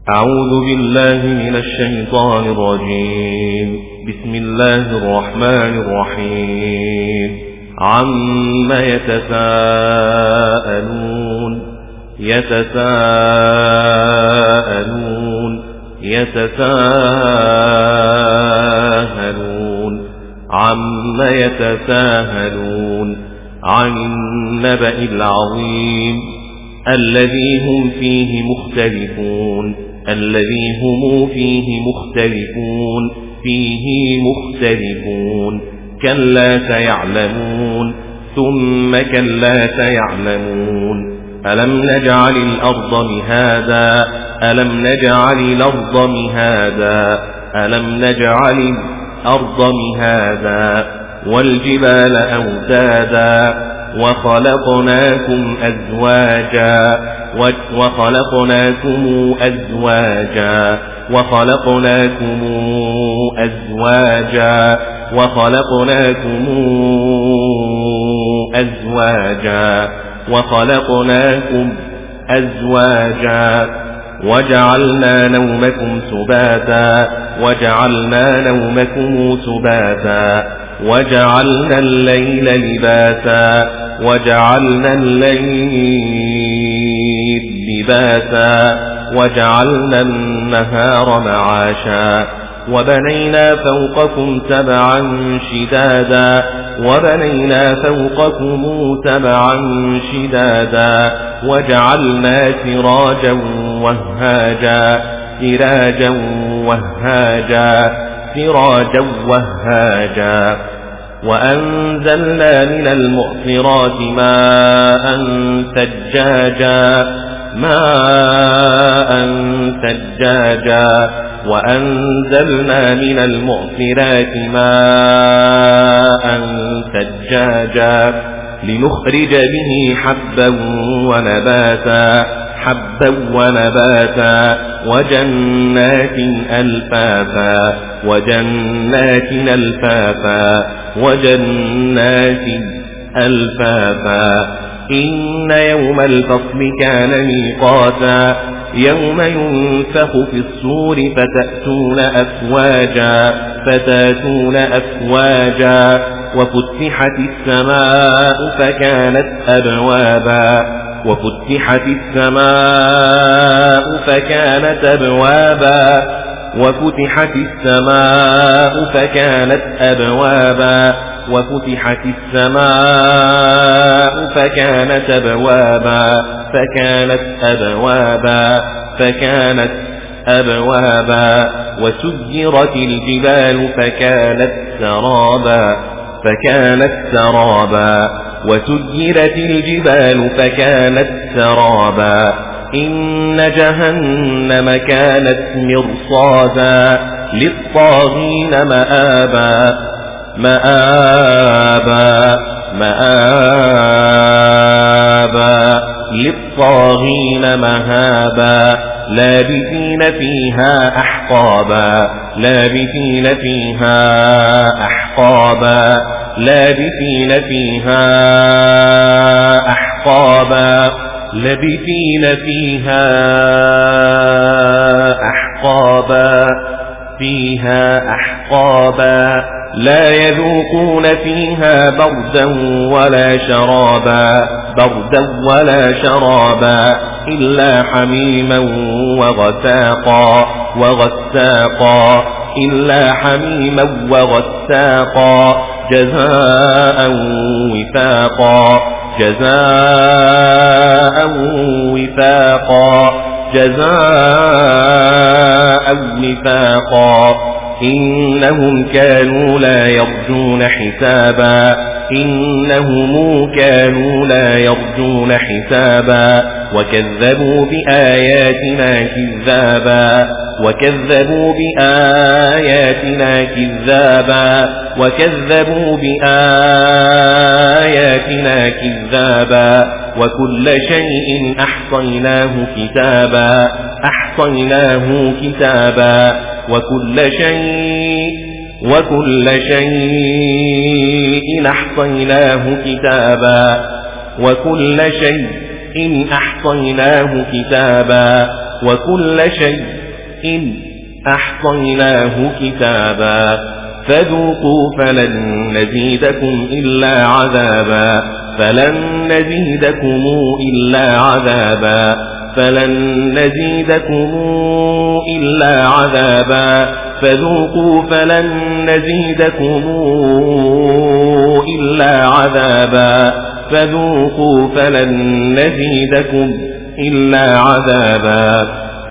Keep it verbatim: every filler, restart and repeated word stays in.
أعوذ بالله من الشيطان الرجيم. بسم الله الرحمن الرحيم. عما يتساءلون يتساءلون يتساءلون عما يتساءلون عن النبأ العظيم الذي هم فيه مختلفون الذي هم فيه مختلفون فيه مختلفون كلا سيعلمون ثم كلا سيعلمون ألم نجعل الأرض مهادا ألم نجعل الأرض مهادا ألم نجعل الأرض مهادا والجبال أوتادا وخلقناكم أزواجا وخلقناكم أزواجا وخلقناكم أزواجا وخلقناكم أزواجا وخلقناكم أزواجا وجعلنا نومكم سباتا وجعلنا نومكم سباتا وجعلنا الليل لباسا وجعلنا الليل لباسا وجعلنا النهار معاشا وبنينا فوقكم سبعا شدادا وبنينا فوقكم سبعا شدادا وجعلنا سراجا وهاجا سراجا وهاجا سراجا وهاجا وأنزلنا من المعصرات ماء ثجاجا ماء ثجاجا وأنزلنا من المعصرات ماء ثجاجا لنخرج به حبا ونباتا حبا ونباتا وجنات ألفافا وجنات ألفافا وجنات ألفافا إن يوم الفصل كان ميقاتا يوم ينفخ في الصور فتأتون أفواجا فتأتون أفواجا وفتحت السماء فكانت أبوابا وفتحت السماء فكانت أبوابا وفتحت السماء فكانت أبوابا وفتحت السماء فكانت أبوابا فكانت أبوابا فكانت أبوابا وسيرت الجبال فكانت سرابا فكانت سرابا وسيرت الجبال فكانت سرابا إن جهنم كانت مرصادا للطاغين مآبا مآبا مآبا للطاغين مهابا لابثين فيها أحقابا لابثين فيها أحقابا لابثين فيها أحقابا لابثين فيها أحقابا فيها أحقابا لا يذوقون فيها بردا ولا شرابا بردا ولا شرابا إلا حميما وغساقا وغساقا إلا حميما وغساقا جزاء وفاقا جزاء وفاقا جزاء وفاقا إنهم كانوا لا يرجون حسابا إنهم كانوا لا يرجون حسابا وكذبوا بآياتنا كذابا وكذبوا بآياتنا كذابا وكذبوا بآياتنا كذابا وكل شيء أحصيناه كتابا أحصيناه كتابا وكل شيء وكل شيء أحصيناه كتابا وكل شيء أحصيناه كتابا وكل شيء أحصيناه كتابا فذوقوا فلن نزيدكم إلا عذابا فلن نزيدكم إلا عذابا فلن نزيدكم إلا عذابا فذوقوا فلن نزيدكم إلا عذابا فذوقوا فلن نزيدكم إلا عذابا